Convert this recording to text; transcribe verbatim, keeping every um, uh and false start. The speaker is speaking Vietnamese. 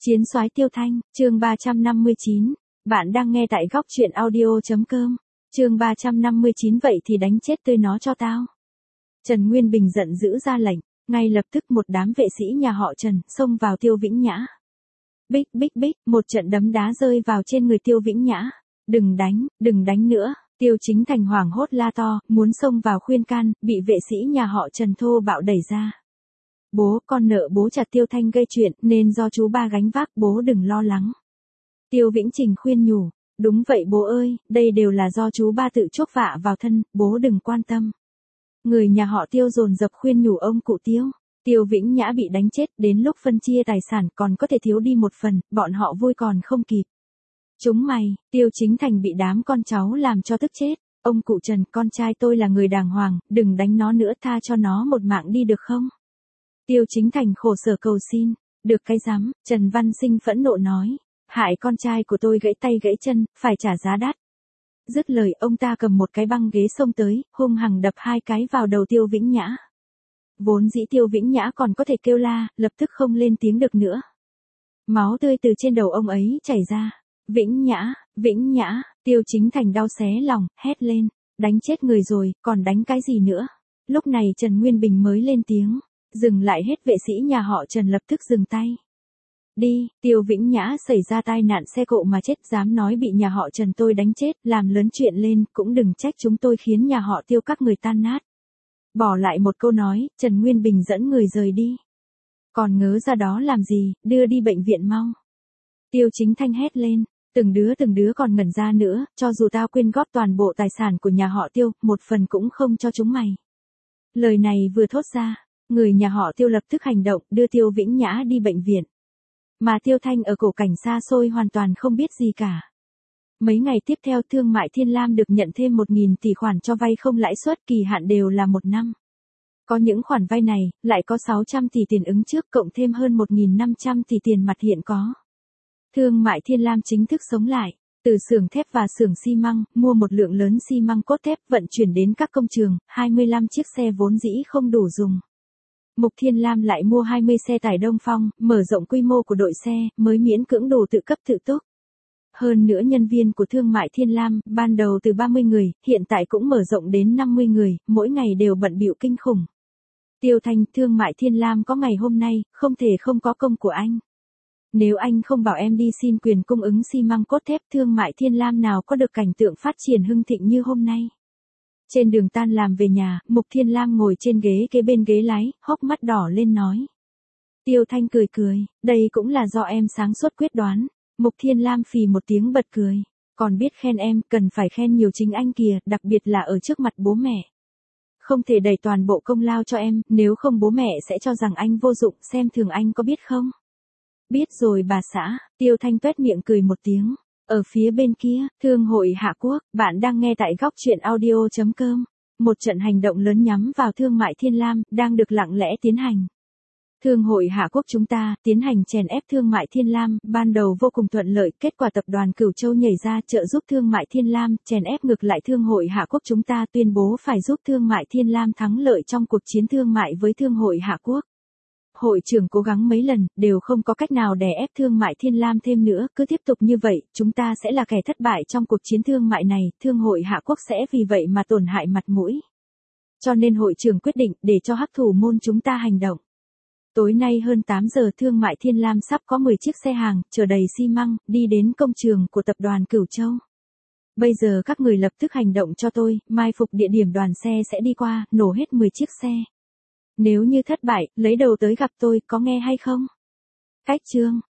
Chiến soái Tiêu Thanh, chương ba trăm năm mươi chín. Bạn đang nghe tại góc truyện audio.com. Chương ba trăm năm mươi chín vậy thì đánh chết tươi nó cho tao. Trần Nguyên Bình giận dữ ra lệnh, ngay lập tức một đám vệ sĩ nhà họ Trần xông vào Tiêu Vĩnh Nhã. Bích bích bích, một trận đấm đá rơi vào trên người Tiêu Vĩnh Nhã. Đừng đánh, đừng đánh nữa. Tiêu Chính Thành hoảng hốt la to, muốn xông vào khuyên can, bị vệ sĩ nhà họ Trần thô bạo đẩy ra. Bố, con nợ bố chặt Tiêu Thanh gây chuyện, nên do chú ba gánh vác, bố đừng lo lắng. Tiêu Vĩnh Trình khuyên nhủ, đúng vậy bố ơi, đây đều là do chú ba tự chuốc vạ vào thân, bố đừng quan tâm. Người nhà họ Tiêu dồn dập khuyên nhủ ông cụ Tiêu. Tiêu Vĩnh Nhã bị đánh chết, đến lúc phân chia tài sản còn có thể thiếu đi một phần, bọn họ vui còn không kịp. Chúng mày, Tiêu Chính Thành bị đám con cháu làm cho tức chết. Ông cụ Trần, con trai tôi là người đàng hoàng, đừng đánh nó nữa, tha cho nó một mạng đi được không? Tiêu Chính Thành khổ sở cầu xin. Được cái rắm, Trần Văn Sinh phẫn nộ nói. Hại con trai của tôi gãy tay gãy chân, phải trả giá đắt. Dứt lời, ông ta cầm một cái băng ghế xông tới, hung hăng đập hai cái vào đầu Tiêu Vĩnh Nhã. Vốn dĩ Tiêu Vĩnh Nhã còn có thể kêu la, lập tức không lên tiếng được nữa. Máu tươi từ trên đầu ông ấy chảy ra. Vĩnh Nhã, Vĩnh Nhã, Tiêu Chính Thành đau xé lòng, hét lên. Đánh chết người rồi, còn đánh cái gì nữa? Lúc này Trần Nguyên Bình mới lên tiếng. Dừng lại hết, vệ sĩ nhà họ Trần lập tức dừng tay. Đi, Tiêu Vĩnh Nhã xảy ra tai nạn xe cộ mà chết, dám nói bị nhà họ Trần tôi đánh chết, làm lớn chuyện lên, cũng đừng trách chúng tôi khiến nhà họ Tiêu các người tan nát. Bỏ lại một câu nói, Trần Nguyên Bình dẫn người rời đi. Còn ngớ ra đó làm gì, đưa đi bệnh viện mau. Tiêu Chính Thanh hét lên, từng đứa từng đứa còn ngẩn ra nữa, cho dù tao quyên góp toàn bộ tài sản của nhà họ Tiêu, một phần cũng không cho chúng mày. Lời này vừa thốt ra, người nhà họ Tiêu lập tức hành động, đưa Tiêu Vĩnh Nhã đi bệnh viện. Mà Tiêu Thanh ở cổ cảnh xa xôi hoàn toàn không biết gì cả. Mấy ngày tiếp theo Thương mại Thiên Lam được nhận thêm một nghìn tỷ khoản cho vay không lãi suất, kỳ hạn đều là một năm. Có những khoản vay này, lại có sáu trăm tỷ tiền ứng trước cộng thêm hơn một nghìn năm trăm tỷ tiền mặt hiện có. Thương mại Thiên Lam chính thức sống lại, từ xưởng thép và xưởng xi măng, mua một lượng lớn xi măng cốt thép vận chuyển đến các công trường, hai mươi lăm chiếc xe vốn dĩ không đủ dùng. Mục Thiên Lam lại mua hai mươi xe tải Đông Phong, mở rộng quy mô của đội xe, mới miễn cưỡng đủ tự cấp tự túc. Hơn nữa nhân viên của Thương mại Thiên Lam, ban đầu từ ba mươi người, hiện tại cũng mở rộng đến năm mươi người, mỗi ngày đều bận bịu kinh khủng. Tiêu Thanh, Thương mại Thiên Lam có ngày hôm nay, không thể không có công của anh. Nếu anh không bảo em đi xin quyền cung ứng xi măng cốt thép, Thương mại Thiên Lam nào có được cảnh tượng phát triển hưng thịnh như hôm nay. Trên đường tan làm về nhà, Mục Thiên Lam ngồi trên ghế kế bên ghế lái, hốc mắt đỏ lên nói. Tiêu Thanh cười cười, đây cũng là do em sáng suốt quyết đoán. Mục Thiên Lam phì một tiếng bật cười. Còn biết khen em, cần phải khen nhiều chính anh kìa, đặc biệt là ở trước mặt bố mẹ. Không thể đẩy toàn bộ công lao cho em, nếu không bố mẹ sẽ cho rằng anh vô dụng, xem thường anh có biết không? Biết rồi bà xã, Tiêu Thanh tuét miệng cười một tiếng. Ở phía bên kia, Thương hội Hạ Quốc, bạn đang nghe tại góc truyện audio.com. Một trận hành động lớn nhắm vào Thương mại Thiên Lam, đang được lặng lẽ tiến hành. Thương hội Hạ Quốc chúng ta, tiến hành chèn ép Thương mại Thiên Lam, ban đầu vô cùng thuận lợi, kết quả tập đoàn Cửu Châu nhảy ra trợ giúp Thương mại Thiên Lam, chèn ép ngược lại Thương hội Hạ Quốc chúng ta, tuyên bố phải giúp Thương mại Thiên Lam thắng lợi trong cuộc chiến thương mại với Thương hội Hạ Quốc. Hội trưởng cố gắng mấy lần, đều không có cách nào đè ép Thương mại Thiên Lam thêm nữa, cứ tiếp tục như vậy, chúng ta sẽ là kẻ thất bại trong cuộc chiến thương mại này, Thương hội Hạ Quốc sẽ vì vậy mà tổn hại mặt mũi. Cho nên hội trưởng quyết định, để cho hắc thủ môn chúng ta hành động. Tối nay hơn tám giờ Thương mại Thiên Lam sắp có mười chiếc xe hàng, chở đầy xi măng, đi đến công trường của tập đoàn Cửu Châu. Bây giờ các người lập tức hành động cho tôi, mai phục địa điểm đoàn xe sẽ đi qua, nổ hết mười chiếc xe. Nếu như thất bại, lấy đầu tới gặp tôi, có nghe hay không? Cách chương,